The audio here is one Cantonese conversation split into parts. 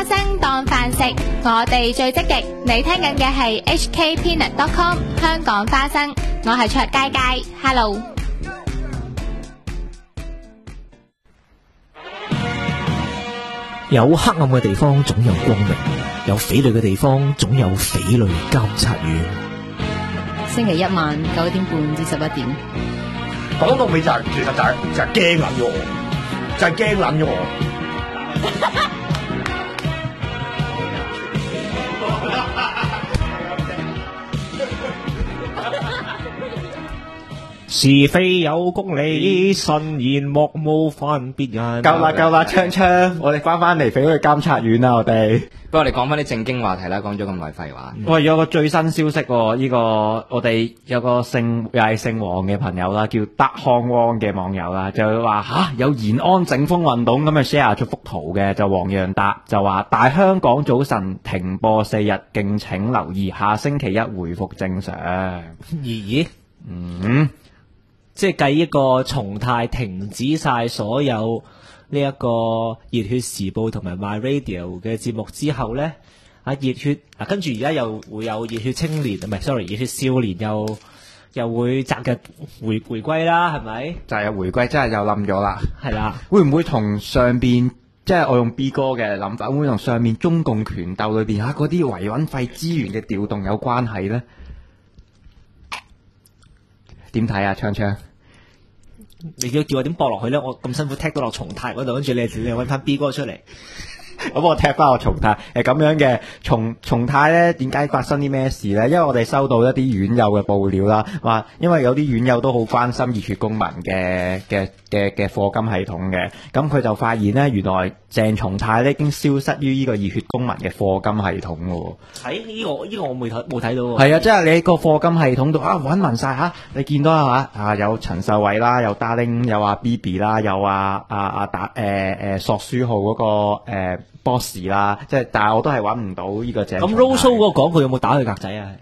花生當飯食，我哋最積極。你聽緊嘅係 hkpeanut.com 香港花生，我係卓佳佳 ，Hello。 有黑暗嘅地方總有光明，有匪類嘅地方總有匪類監察院。 星期一晚9點半至11點。 講到尾就係其實就係驚撚咗我，就係驚撚咗我。 是非有公理，慎言莫冒犯別人。 夠啦，鏘鏘，我哋翻嚟匪類監察院啦，我哋。 不過我哋講翻啲正經話題啦，講咗咁耐廢話。 喂，有個最新消息喎，呢個我哋有個又係姓黃嘅朋友啦，叫德康汪嘅網友啦，就話有延安整風運動咁啊 share 出幅圖嘅，就黃洋達就話大香港早晨停播4日，敬請留意，下星期一回復正常。 咦？即係繼一個重泰停止晒所有呢一個熱血時報同埋 My Radio 嘅節目之後咧，熱血跟住而家又會有熱血青年，唔係 sorry， 熱血少年又會擇日回歸啦，係咪？ 就係回歸，真係又冧咗啦。 係啦， 會唔會同上邊即係我用 B 哥嘅諗法，會唔會同上面中共權鬥裏邊嗰啲維穩費資源嘅調動有關係咧？點睇啊，鏘鏘？ 你要叫我點播落去咧？我咁辛苦踢到落重泰嗰度，跟住你揾翻 B 哥出嚟。 咁我踢翻我重泰，咁樣嘅重泰咧，點解發生啲咩事咧？因為我哋收到一啲院友嘅報料啦，話因為有啲院友都好關心熱血公民嘅課金系統嘅，咁佢就發現咧，原來鄭松泰咧已經消失於呢個熱血公民嘅課金系統喎。 喺呢個我冇睇到喎。 係啊，即係你喺個課金系統度揾勻晒嚇，你見到係嘛？有陳秀偉啦，有 Darling， 有BB 啦，有索書號嗰個boss 啦，即係但係我都係揾唔到呢個鄭。咁 Roso 嗰個廣告有冇打佢格仔啊？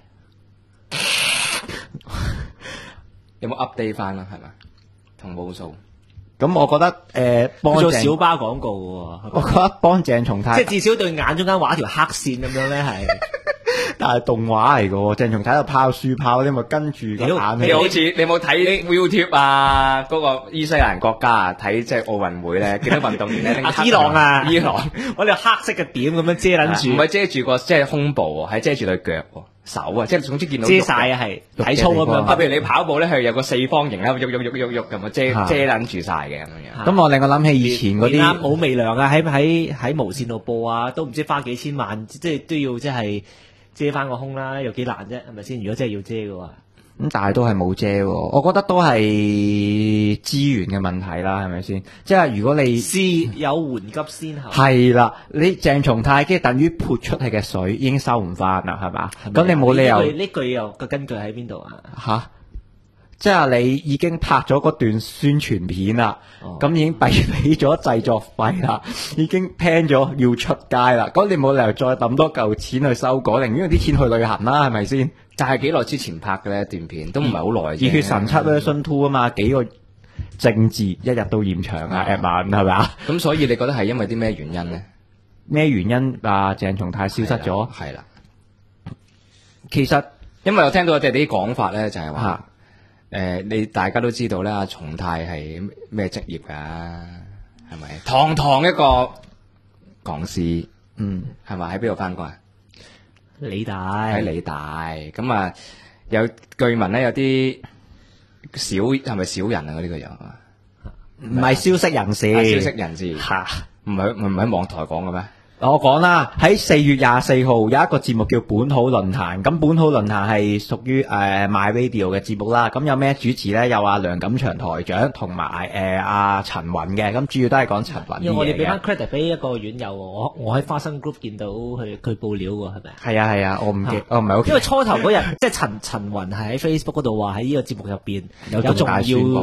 有冇 update 翻啦？係咪同 Roso？ 咁我覺得幫做小巴廣告喎， 我覺得幫鄭松泰， 即係至少對眼中間畫條黑線咁樣咧，係。 但係動畫嚟嘅喎，鄭松泰喺度拋書炮，你咪跟住個眼。 你好似你冇睇 YouTube 啊？嗰個伊斯蘭國家啊，睇即係奧運會咧，見到運動員咧， 伊朗揾條黑色嘅點咁樣遮撚住， 唔係遮住個即係胸部喎，係遮住對腳喎。手啊，即係總之見到遮晒啊，係體操咁樣。 譬如你跑步咧，係有個四方形啦，喐咁啊，遮撚住晒嘅咁樣。 咁我令我諗起以前嗰啲冇微量啊，喺無線度播啊，都唔知花幾千萬，即係都要即係遮翻個胸啦，有幾難啫，係咪先？如果真係要遮嘅話。 咁但係都係冇遮喎，我覺得都係資源嘅問題啦，係咪先？即係如果你有緩急先後， 係啦，你鄭松泰即係等於潑出去嘅水已經收唔翻啦，係嘛？咁你冇理由呢句又個根據喺邊度啊？ 吓，即係你已經拍咗嗰段宣傳片啦，咁已經俾咗製作費啦，已經 plan 咗要出街啦，咁你冇理由再抌多嚿錢去修改，寧願啲錢去旅行啦，係咪先？ 但係幾耐之前拍嘅呢段片都唔係好耐。 熱血神七 version 2啊嘛，幾個政治一日到現場啊 at 晚係咪啊？ 咁所以你覺得係因為啲咩原因呢？ 咩原因啊？鄭松泰消失咗？ 係啦， 其實因為我聽到我哋啲講法咧，就係話你大家都知道咧，阿松泰係咩職業㗎？係咪堂堂一個講師？係咪喺邊度返工啊？ 理大喺理大咁啊，有據聞咧，有啲係咪小人啊？嗰啲個人唔係消息人士， 消息人士嚇，唔係喺網台講嘅咩？ 我講啦，喺4月24號有一個節目叫本土論壇，咁本土論壇係屬於My Radio 嘅節目啦。咁有咩主持咧？有阿梁錦祥台長同埋阿陳雲嘅，咁主要都係講陳雲啲嘢嘅。 我哋俾翻 credit 俾一個院友，我喺花生 group 見到佢報料喎，係咪？ 係啊，我唔記，我唔係好。 因為初頭嗰日即係陳雲係喺 Facebook 嗰度話喺呢個節目入邊有重要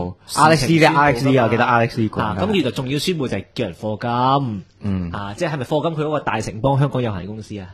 Alex 我記得 Alex 講。 咁原來重要宣佈就係叫人課金。即係咪課金佢嗰個大城邦香港有限公司啊？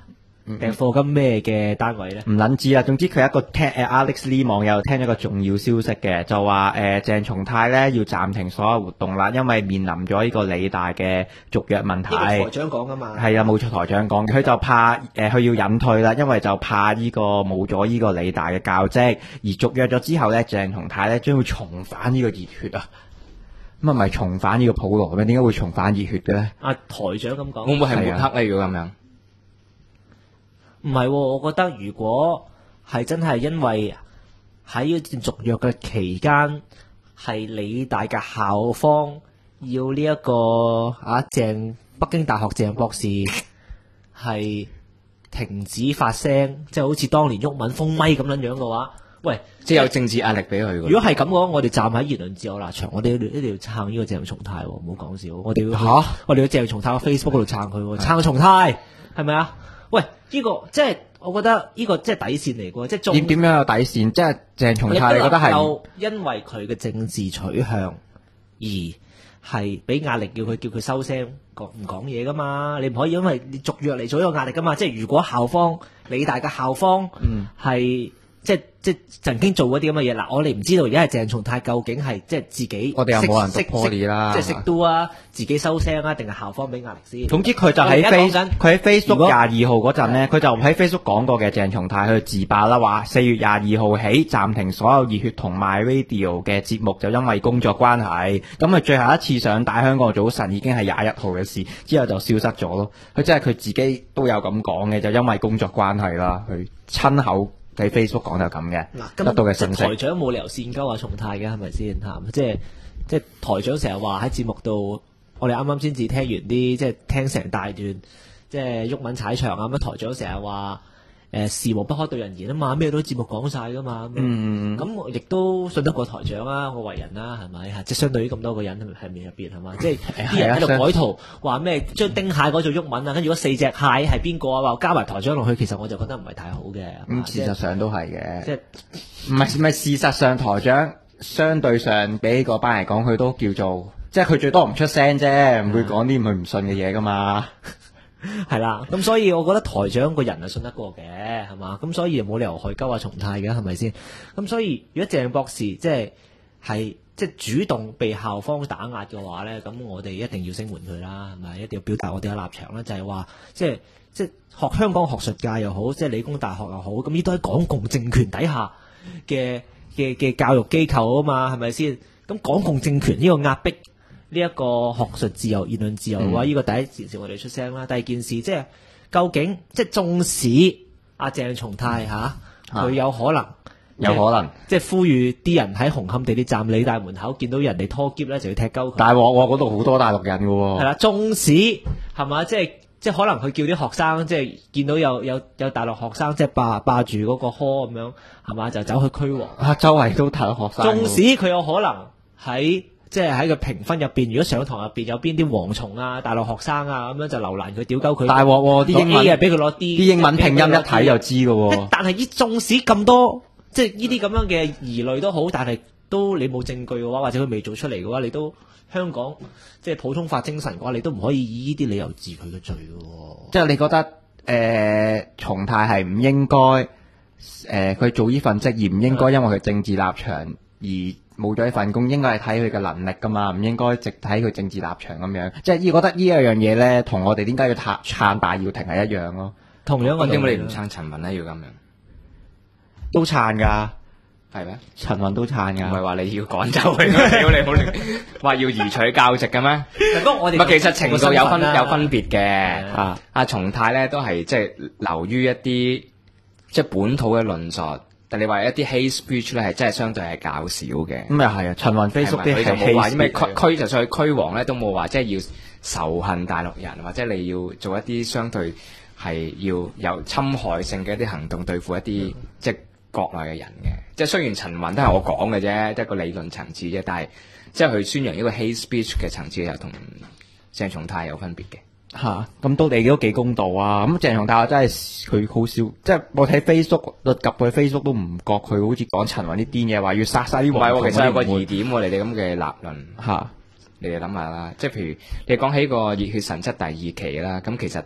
定課金咩嘅單位咧？ 唔撚知啦，總之佢一個聽Alex Lee 網友聽咗個重要消息嘅，就話鄭松泰咧要暫停所有活動啦，因為面臨咗呢個理大嘅續約問題。 台長講噶嘛？ 係啊，冇錯，台長講，佢就怕佢要隱退啦，因為就怕呢個冇咗呢個理大嘅教職，而續約咗之後咧，鄭松泰咧將會重返呢個熱血啊！咁啊，唔係重返呢個普羅咩？點解會重返熱血嘅咧？ 台長咁講， 會唔會係抹黑咧？如果咁樣？ 唔係，我覺得如果係真係因為喺呢段續約嘅期間，係理大嘅校方要呢一個北京大學鄭博士係停止發聲，即係好似當年毓民封咪咁樣嘅話，喂， 即係有政治壓力俾佢。 如果係咁嘅話，我哋站喺言論自由立場，我哋一定要撐呢個鄭松泰，唔好講笑，我哋要我哋要鄭松泰個 Facebook 嗰度撐佢，撐松泰係咪啊？喂，呢個即係我覺得呢個即係底線嚟嘅，即係點樣有底線？即係鄭松泰，你覺得係因為佢嘅政治取向而係俾壓力叫佢收聲，唔講嘢噶嘛？你唔可以因為你續約嚟做一個壓力噶嘛？即係如果校方理大嘅校方係即係曾經做嗰啲咁嘅嘢，嗱，我哋唔知道而家係鄭松泰究竟係即係自己， 我哋又冇人讀 Poly 啦， 即係識 do 啊，自己收聲啊，定係校方俾壓力先？ 總之佢就喺佢喺 Facebook 22號嗰陣咧，佢就喺 Facebook 講過嘅鄭松泰佢自爆啦，話4月22號起暫停所有熱血同 MyRadio 嘅節目，就因為工作關係。咁佢最後一次上大香港早晨已經係21號嘅事，之後就消失咗咯。佢即係佢自己都有咁講嘅，就因為工作關係啦，佢親口喺 Facebook 講就咁嘅，得到嘅信息。 台長冇理由線鳩松泰嘅，係咪先嚇？即係台長成日話喺節目度，我哋啱啱先至聽完啲，即係聽成大段，即係毓民踩場啊！咁台長成日話事無不可對人言啊嘛，咩都節目講晒噶嘛。咁我亦都信得過台長啊，我為人啦，係咪？即係相對於咁多個人係咪入邊係嘛？即係啲人喺度改圖，話咩將丁蟹改做毓民啊，跟住嗰4隻蟹係邊個啊？話加埋台長落去，其實我就覺得唔係太好嘅。 事實上都係嘅， 即係唔係事實上台長相對上比嗰班嚟講，佢都叫做即係佢最多唔出聲啫，唔會講啲佢唔信嘅嘢噶嘛。 係啦，咁所以我覺得台長個人係信得過嘅，係嘛？咁所以冇理由害鳩松泰嘅，係咪先？咁所以如果鄭博士即係主動被校方打壓嘅話咧，咁我哋一定要聲援佢啦，係咪？一定要表達我哋嘅立場啦，就係話即係香港學術界又好，即係理工大學又好，咁呢都喺港共政權底下嘅教育機構啊嘛，係咪先？咁港共政權呢個壓迫呢一個學術自由、言論自由嘅話，呢個第一件事我哋出聲啦。第二件事即係究竟即係縱使阿鄭松泰佢有可能即係呼籲啲人喺紅磡地鐵站理大門口見到人哋拖喼咧，就要踢鳩佢。 大鑊喎，嗰度好多大陸人㗎喎。 係啦，縱使係嘛，即係可能佢叫啲學生即係見到有大陸學生即係霸住嗰個殼咁樣係嘛，就走去驅黃。 周圍都大陸學生。 縱使佢有可能喺即係喺個評分入邊，如果上堂入邊有邊啲蝗蟲啊、大陸學生啊咁樣就留難佢屌鳩佢。大鑊喎，啲英文啊俾佢攞 D， 啲英文拼音一睇就知㗎喎。 但係縱使咁多即係呢啲咁樣嘅疑慮都好，但係都你冇證據嘅話，或者佢未做出嚟嘅話，你都香港即係普通法精神嘅話，你都唔可以以呢啲理由治佢嘅罪嘅喎。 即係你覺得松泰係唔應該佢做呢份職業唔應該因為佢政治立場而冇咗呢份工，應該係睇佢嘅能力噶嘛，唔應該直睇佢政治立場咁樣。即係覺得呢一樣嘢咧，同我哋點解要撐戴耀廷係一樣咯。 同樣我點解你唔撐陳雲咧？要咁樣都撐㗎， 係咩？ 陳雲都撐㗎， 唔係話你要趕走佢，屌你好話要移除教籍嘅咩？ 唔係，其實程度有分別嘅。阿松泰咧都係即係流於一啲即係本土嘅論述。但你話一啲 hate speech 咧係真係相對係較少嘅。咁又係啊，陳雲 Facebook 啲係冇話咩驅就算去驅黃咧，都冇話即係要仇恨大陸人，或者你要做一啲相對係要有侵害性嘅一啲行動對付一啲即係國內嘅人嘅。即係雖然陳雲都係我講嘅啫，即係個理論層次啫，但係即係佢宣揚一個 hate speech 嘅層次又同鄭松泰有分別嘅。咁都你都幾公道啊！咁鄭松泰真係佢好少，即係我睇 Facebook 及佢 Facebook 都唔覺佢好似講陳雲啲癲嘢，話要殺晒啲黃。唔係，其實有個疑點喎，你哋咁嘅立論你哋諗下啦，即係譬如你講起個熱血神七第2期啦，咁其實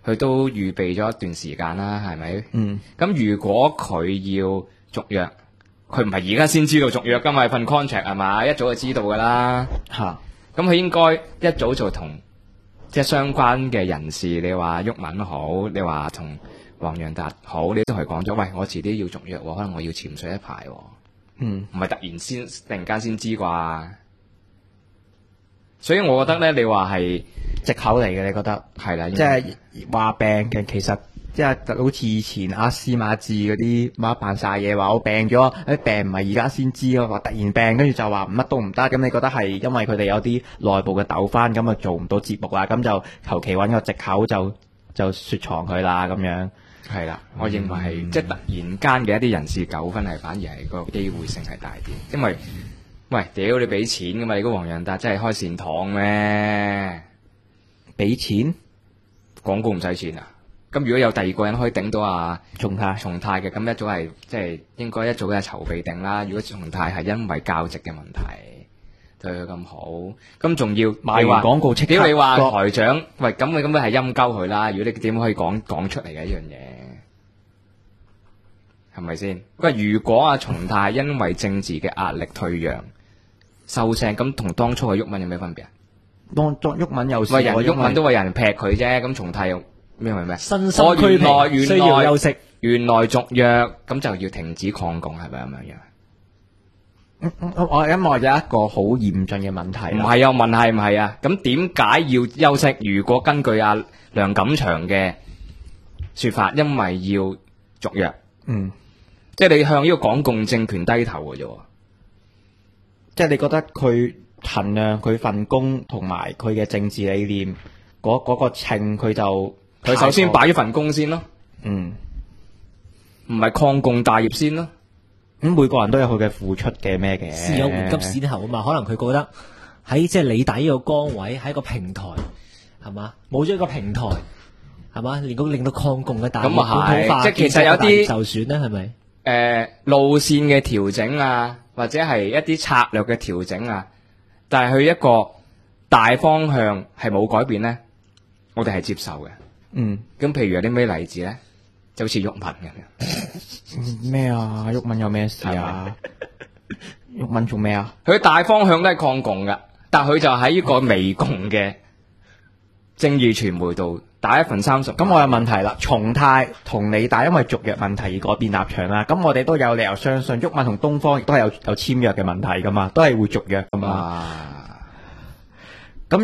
佢都預備咗一段時間啦，係咪？ 嗯， 咁如果佢要續約，佢唔係而家先知道續約㗎嘛，份 contract 係嘛，一早就知道㗎啦。 嚇， 咁佢應該一早就同即係相關嘅人士，你話毓民好，你話同黃洋達好，你都係講咗，喂，我遲啲要續約喎，可能我要潛水一排喎。 嗯， 唔係突然間先知啩。所以我覺得咧，你話係藉口嚟嘅，你覺得？ 係啦， 即係話病嘅，其實即係好似以前阿司馬志嗰啲，乜扮晒嘢話我病咗，病唔係而家先知咯，話突然病，跟住就話乜都唔得。咁你覺得係因為佢哋有啲內部嘅糾紛，咁啊做唔到節目啦，咁就求其揾個藉口就雪藏佢啦，咁樣。 係啦，我認為係即係突然間嘅一啲人事糾紛係反而係個機會性係大啲，因為喂屌你俾錢㗎嘛，你個黃洋達真係開善堂咩？ 俾錢廣告唔使錢啊！咁如果有第二個人可以頂到啊重泰松泰嘅，咁一早係即係應該一早係籌備定啦。如果松泰係因為教職嘅問題對佢咁好，咁仲要賣完廣告即刻屌你話台長，喂咁你咁樣係陰鳩佢啦。如果你點可以講出嚟嘅一樣嘢，係咪先？喂，如果阿松泰因為政治嘅壓力退讓收聲，咁同當初嘅毓民有咩分別啊？ 當毓民有喂，人毓民都話人劈佢啫，咁松泰又咩為咩？ 身心俱疲，需要休息。 原來續約咁就要停止抗共，係咪咁樣樣？ 我因為有一個好嚴峻嘅問題啦。 唔係啊，問係唔係啊？咁點解要休息？如果根據阿梁錦祥嘅說法，因為要續約，即係你向呢個港共政權低頭嘅啫。 即係你覺得佢衡量佢份工同埋佢嘅政治理念嗰個稱，佢首先擺咗份工先咯。唔係抗共大業先咯。 咁每個人都有佢嘅付出嘅咩嘅， 事有緩急市頭啊嘛。可能佢覺得喺即係理大呢個崗位，喺個平台係嘛，冇咗一個平台係嘛，令到抗共嘅大業本土化， 即係其實有啲受損咧，係咪？ 路線嘅調整啊，或者係一啲策略嘅調整啊，但係佢一個大方向係冇改變咧，我哋係接受嘅。咁譬如有啲咩例子咧？就好似毓民咁樣。 咩啊？毓民有咩事啊？毓民做咩啊？ 佢大方向都係抗共噶，但係佢就喺呢個微共嘅正義傳媒度打1份30。 咁我有問題啦，松泰同理大因為續約問題而改變立場啦。咁我哋都有理由相信毓民同東方亦都係有簽約嘅問題噶嘛，都係會續約噶嘛。咁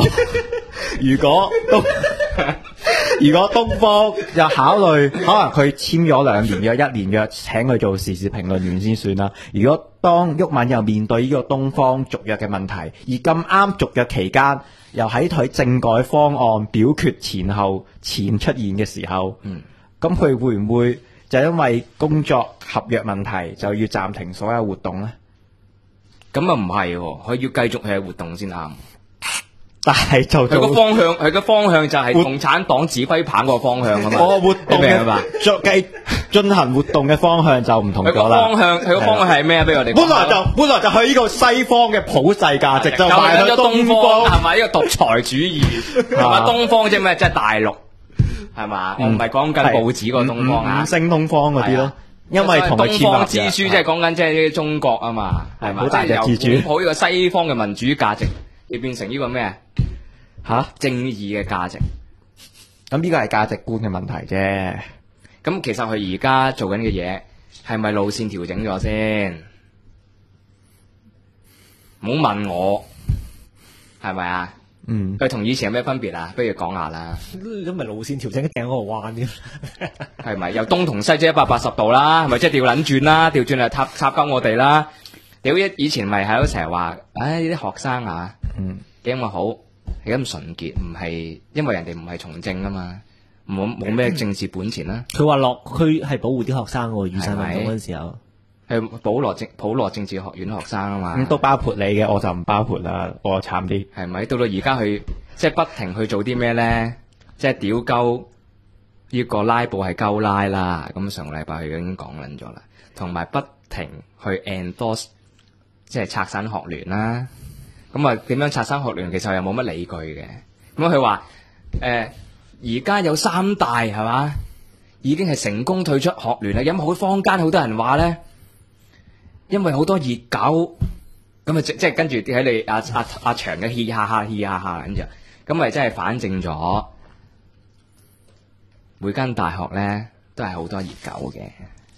如果東方又考慮，可能佢簽咗2年約、1年約，請佢做時事評論員先算啦。如果當毓民又面對呢個東方續約嘅問題，而咁啱續約期間又喺佢政改方案表決前出現嘅時候，咁佢會唔會就因為工作合約問題就要暫停所有活動呢？ 咁啊唔係，佢要繼續係活動先啱。 但係就佢個方向就係共產黨指揮棒個方向啊嘛。 我活動嘅進行活動嘅方向就唔同咗啦。 佢個方向係咩？俾我哋本來就係呢個西方嘅普世價值，就賣咗東方係咪呢個獨裁主義？係嘛？東方即係咩？即係大陸係嘛？我唔係講緊報紙個東方啊， 五星東方嗰啲咯。因為同佢東方之書即係講緊即係呢中國啊嘛，係嘛？ 好大隻自主， 由抱呢個西方嘅民主價值，要變成呢個咩？正義嘅價值， 咁呢個係價值觀嘅問題啫。 咁其實佢而家做緊嘅嘢係咪路線調整咗先？唔好問我係咪啊？佢同以前有咩分別啊？不如講下啦。 咁咪路線調整，掟嗰個彎添， 係咪由東同西即係180度啦？係咪即係調撚轉啦？調轉嚟插鳩我哋啦？屌以前咪係都成日話，唉呢啲學生啊，幾咁好。係咁純潔，唔係因為人哋唔係從政啊嘛，冇咩政治本錢啦。 佢話落區係保護啲學生喎，雨傘運動嗰陣時候係普羅政治學院學生啊嘛。 咁都包括你嘅，我就唔包括啦，我慘啲。 係咪到而家去即係不停去做啲咩咧？即係屌鳩呢個拉布係鳩拉啦。咁上個禮拜佢已經講撚咗啦，同埋不停去 endorse 即係拆散學聯啦。咁啊，點樣拆散學聯？其實又冇乜理據嘅。咁佢話而家有3大係嘛，已經係成功退出學聯啦。有冇坊間好多人話咧，因為好多熱狗咁啊，即係跟住喺你阿長嘅嘻哈哈嘻哈哈，跟住咁咪真係反證咗每間大學咧都係好多熱狗嘅，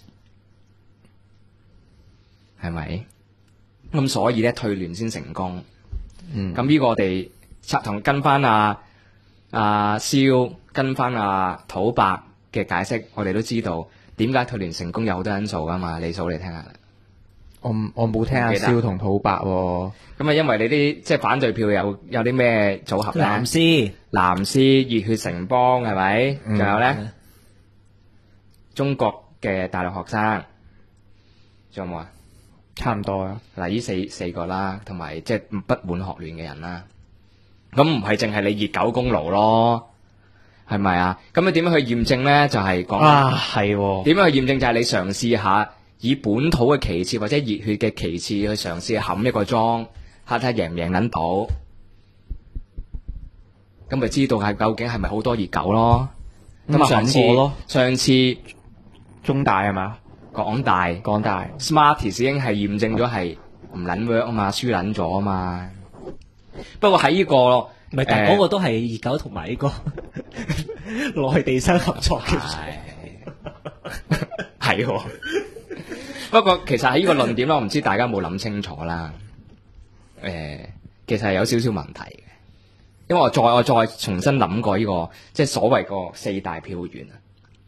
係咪？咁所以咧退聯先成功。咁呢個我哋同跟翻阿蕭跟翻阿土伯嘅解釋，我哋都知道點解退聯成功有好多因素噶嘛。你數嚟聽下。 我冇聽阿蕭同土伯喎。 咁啊，因為你啲即係反對票有啲咩組合咧？藍絲、熱血城邦係咪？仲有咧，中國嘅大陸學生，仲有冇啊？ 差唔多啦。 嗱，呢四個啦，同埋即係不滿學聯嘅人啦。咁唔係淨係你熱狗功勞咯，係咪啊？咁你點樣去驗證咧？就係講係喎。 點樣去驗證？就係你嘗試下以本土嘅旗幟或者熱血嘅旗幟去嘗試冚一個莊，睇睇贏唔贏撚到，咁咪知道係究竟係咪好多熱狗咯？咁上次中大係嘛？ 港大 Smarties 已經係驗證咗係唔撚 work 啊嘛，輸撚咗啊嘛。不過喺呢個唔係，但嗰個都係熱狗同埋呢個內地生合作嘅， 係喎。不過其實喺呢個論點咧，我唔知大家有冇諗清楚啦。其實係有少少問題嘅，因為我再重新諗過呢個即係所謂個4大票源啊。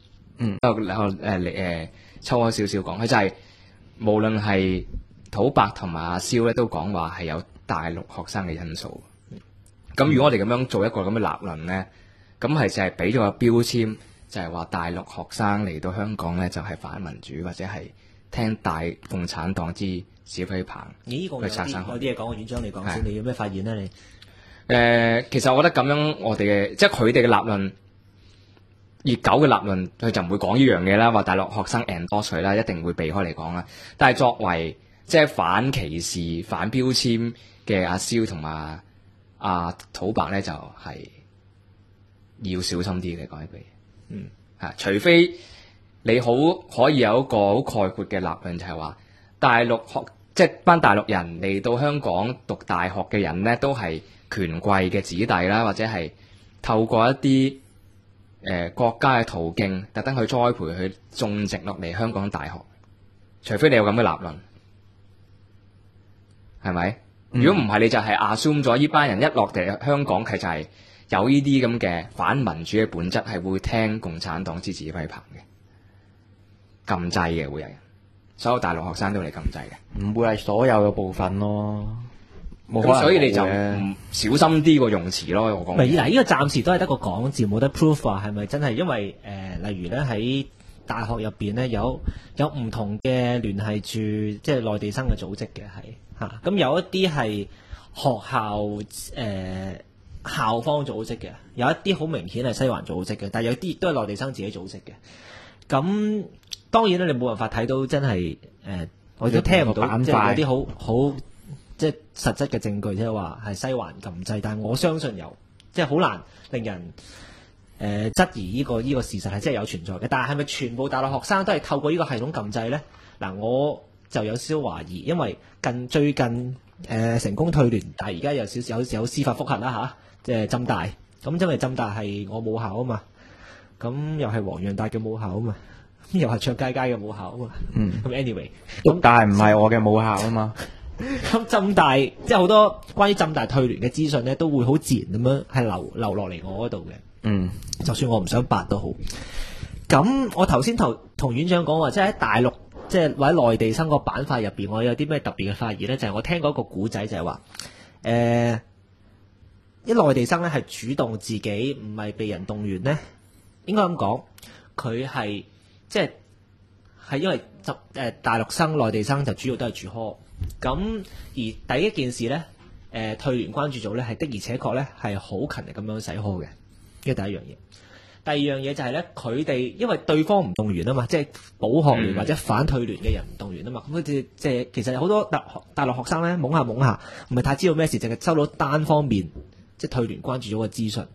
抽開少少講，佢就係無論係土伯同埋阿蕭咧，都講話係有大陸學生嘅因素。咁如果我哋咁樣做一個咁嘅立論咧，咁係就係俾咗個標籤，就係話大陸學生嚟到香港咧就係反民主或者係聽大共產黨之指揮棒。 呢個有啲嘢講，院長你講先，你有咩發現咧？你其實我覺得咁樣我哋嘅即係佢哋嘅立論。熱狗嘅立論，佢就唔會講呢樣嘢啦，話大陸學生 endorse 佢啦，一定會避開嚟講啦。但係作為即係反歧視、反標籤嘅阿蕭同埋阿土伯咧，就係要小心啲嘅講一句嘢。除非你可以有一個好概括嘅立論，就係話大陸即係班大陸人嚟到香港讀大學嘅人咧，都係權貴嘅子弟啦，或者係透過一啲國家嘅途徑，特登去栽培佢種植落嚟香港大學，除非你有咁嘅立論，係咪？如果唔係，你就係 assume 咗呢班人一落地香港，佢就係有呢啲咁嘅反民主嘅本質，係會聽共產黨之指揮棒嘅，禁制嘅會有人，所有大陸學生都嚟禁制嘅， 唔會係所有嘅部分咯。 咁所以你就唔小心啲個用詞咯，我講。 嗱，呢個暫時都係得個講字，冇得 proof 話係咪真係？因為例如咧喺大學入邊咧有唔同嘅聯繫住即係內地生嘅組織嘅係嚇，咁有一啲係學校校方組織嘅，有一啲好明顯係西環組織嘅，但係有啲亦都係內地生自己組織嘅。咁當然咧，你冇辦法睇到真係我都聽唔到即係有啲好。即係實質嘅證據，即係話係西環禁制，但係我相信有，即係好難令人質疑呢個事實係真係有存在嘅。但係係咪全部大陸學生都係透過呢個系統禁制咧？嗱，我就有少少懷疑，因為最近成功退聯，但係而家有司法覆核啦嚇，即係浸大咁，因為浸大係我母校啊嘛，咁又係黃洋達嘅母校啊嘛，又係卓佳佳嘅母校啊嘛，咁 anyway， 咁但係唔係我嘅母校啊嘛。 咁浸大即係好多關於浸大退聯嘅資訊咧，都會好自然咁樣係流落嚟我嗰度嘅。就算我唔想白都好。咁我頭先同院長講話，即係喺大陸即係或者內地生個板塊入邊，我有啲咩特別嘅發現咧？就係我聽過一個古仔，就係話啲內地生咧係主動自己，唔係被人動員咧。應該咁講，佢係即係因為大陸生、內地生就主要都係住 hall。咁而第一件事咧，退聯關注組咧係的而且確咧係好勤力咁樣洗 hall 嘅，呢個第一樣嘢。第二樣嘢就係咧，佢哋因為對方唔動員啊嘛，即係保學聯或者反退聯嘅人唔動員啊嘛，咁佢哋即係其實好多大陸學生咧懵下，唔係太知道咩事，淨係收到單方面即係退聯關注組嘅資訊。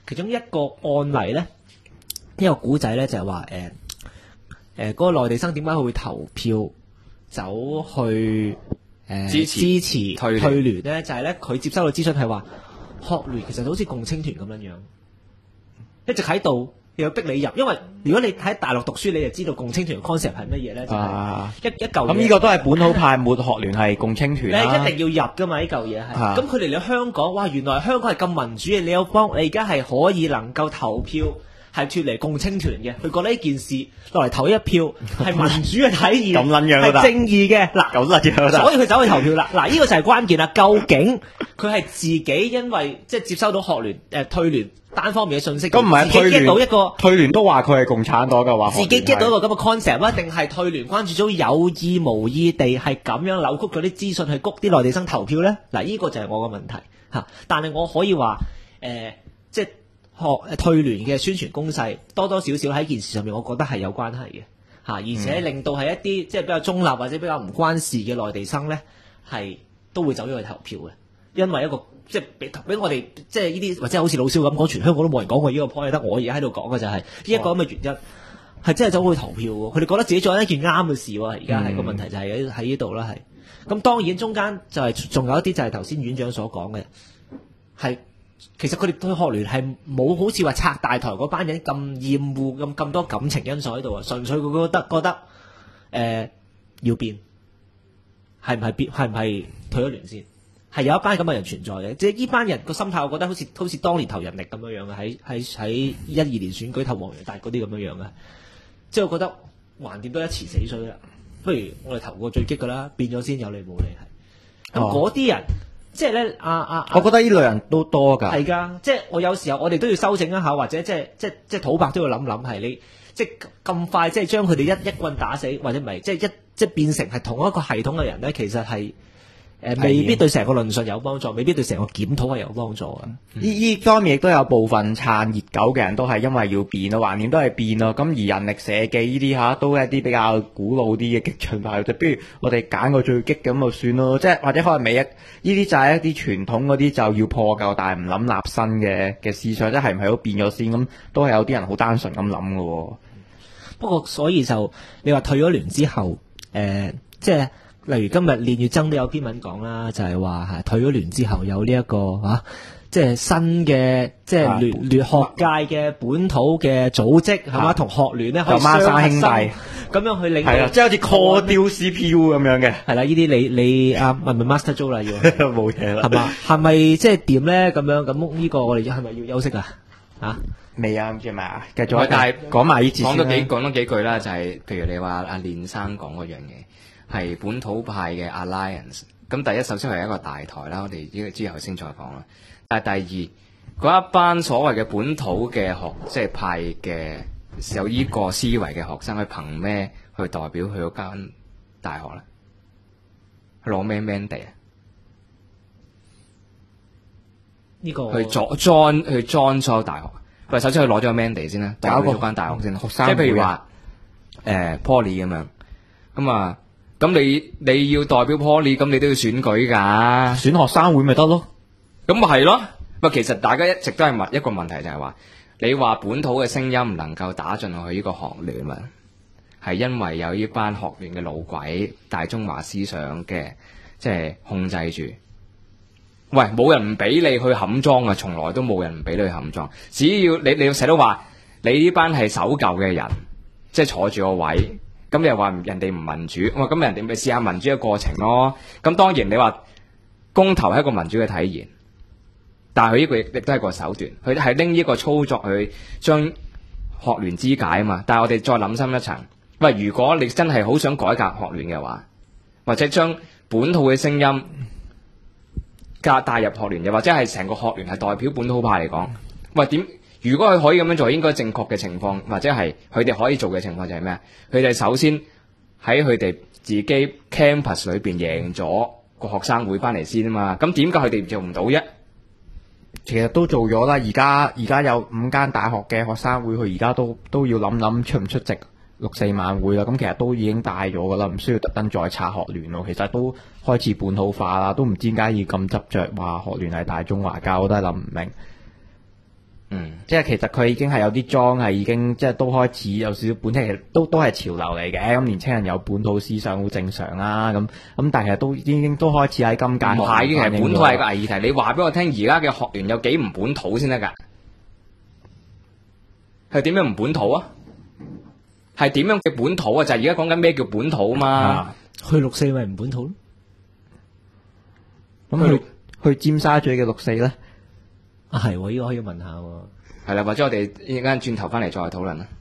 其中一個案例咧，一個古仔咧就係話嗰個內地生點解佢會投票走去支持退聯咧？就係咧佢接收到資訊係話學聯其實好似共青團咁樣樣，一直喺度。又要逼你入，因為如果你喺大陸讀書，你就知道共青團嘅 concept 係乜嘢咧？就係一嚿嘢。 咁呢個都係本土派抹學聯係共青團啦。 你一定要入噶嘛？呢嚿嘢係。咁佢哋嚟香港，哇！原來香港係咁民主嘅，你而家係可以能夠投票係脫離共青團嘅，佢覺得呢件事落嚟投一票係民主嘅體現， 咁撚樣都得， 係正義嘅。嗱，咁撚樣都得。所以佢走去投票啦。嗱，呢個就係關鍵啦。究竟佢係自己因為即係接收到學聯退聯單方面嘅信息， 咁唔係退聯到一個退聯都話佢係共產黨嘅話， 自己 get 到一個咁嘅 concept 啊，定係退聯關注組有意無意地係咁樣扭曲咗啲資訊去谷啲內地生投票咧？嗱，呢個就係我嘅問題嚇。但係我可以話即係退聯嘅宣傳攻勢多多少少喺件事上面，我覺得係有關係嘅嚇，而且令到係一啲即係比較中立或者比較唔關事嘅內地生咧，係都會走咗去投票嘅，因為一個。即係俾我哋即係呢啲或者好似老蕭咁講，全香港都冇人講過呢個 point，得我而家喺度講嘅就係呢一個咁嘅原因，係真係走去投票喎。佢哋覺得自己做緊一件啱嘅事喎。而家係個問題就係喺呢度啦，係。咁當然中間就係仲有一啲就係頭先院長所講嘅，係其實佢哋對學聯係冇好似話拆大台嗰班人咁厭惡咁多感情因素喺度啊，純粹佢覺得要變，係唔係退咗聯先？係有一班咁嘅人存在嘅，即係呢班人個心態，我覺得好似當年投人力咁樣樣嘅，喺12年選舉投黃洋達嗰啲咁樣樣嘅，即係我覺得橫掂都一池死水啦，不如我哋投個最激㗎啦，變咗先有理冇理係。咁嗰啲人即係咧， 我覺得呢類人都多㗎。係㗎，即係我有時候我哋都要修正一下，或者即係土白都要諗諗，係你即係咁快即係將佢哋一棍打死，或者唔係即係變成係同一個系統嘅人咧，其實係。未必對成個論述有幫助，未必對成個檢討係有幫助嘅。 呢方面亦都有部分撐熱狗嘅人都係因為要變咯，橫掂都係變咯。咁而人力社記呢啲都係一啲比較古老啲嘅激進派，就不如我哋揀個最激咁就算咯。即係或者可能呢啲就係一啲傳統嗰啲就要破舊，但係唔諗立新嘅思想，即係唔係都變咗先？咁都係有啲人好單純咁諗嘅。 不過所以就你話退咗聯之後，即係。例如今日練乙錚都有篇文講啦，就係話退咗聯之後有呢一個即係新嘅即係聯學界嘅本土嘅組織係嘛，同學聯咧可以雙核心咁樣去領導， 即係好似 core 丟 CPU 咁樣嘅。 係啦，呢啲你問 Master Joe 啦，要冇嘢啦， 係嘛？係咪即係點咧？咁樣咁呢個我哋係咪要休息啊？ 未啊，唔知係咪啊？繼續，但係講埋呢次先啦。 講多幾句啦，就係譬如你話阿練生講嗰樣嘢。係本土派嘅 Alliance， 咁第一首先係一個大台啦，我哋呢個之後先再講啦。但係第二嗰一班所謂嘅本土嘅即係派嘅有呢個思維嘅學生，佢憑咩去代表佢嗰間大學咧？攞咩 mandate 啊？ 呢個去 join 所有大學。喂，首先佢攞咗個 mandate 先啦，代表嗰間大學先。 學生即係譬如話Poly 咁樣，咁啊。咁你要代表 Poly， 咁你都要選舉㗎， 選學生會咪得咯？ 咁咪係咯。不過其實大家一直都係問一個問題，就係話你話本土嘅聲音唔能夠打進去呢個學聯啊，係因為有呢班學聯嘅老鬼、大中華思想嘅即係控制住。喂，冇人唔俾你去冚莊啊，從來都冇人唔俾你去冚莊。只要你要成日都話你呢班係守舊嘅人，即係坐住個位。咁你又話人哋唔民主，咁人哋咪試下民主嘅過程咯。咁當然你話公投係一個民主嘅體現，但係佢呢個亦都係個手段，佢係拎呢個操作去將學聯肢解啊嘛。但係我哋再諗深一層，喂，如果你真係好想改革學聯嘅話，或者將本土嘅聲音帶入學聯，又或者係成個學聯係代表本土派嚟講，喂點？如果佢可以咁樣做，應該正確嘅情況，或者係佢哋可以做嘅情況就係咩？佢哋首先喺佢哋自己 campus 裏邊贏咗個學生會翻嚟先啊嘛。咁點解佢哋做唔到啫？ 其實都做咗啦。而家有5間大學嘅學生會，佢而家都要諗出唔出席6·4晚會啦。咁其實都已經大咗噶啦，唔需要特登再拆學聯咯。其實都開始本土化啦，都唔知點解要咁執着話學聯係大中華教，我都係諗唔明。 即係其實佢已經係有啲裝係已經即係都開始有少少本土，其實都係潮流嚟嘅。咁年青人有本土思想好正常啦。咁但係其實都已經都開始喺今屆唔係，其實本土係個議題。你話俾我聽，而家嘅學員有幾唔本土先得㗎？係點樣唔本土啊？係點樣嘅本土啊？就係而家講緊咩叫本土啊嘛？ 去六四咪唔本土咯？ 咁去尖沙咀嘅六四咧？ 啊係喎，呢個可以問下喎。 係啦，或者我哋一陣間轉頭翻嚟再討論啦。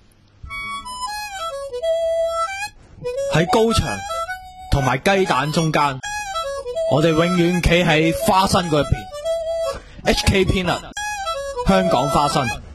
喺高牆同埋雞蛋中間，我哋永遠企喺花生嗰一邊。HK Peanut，香港花生。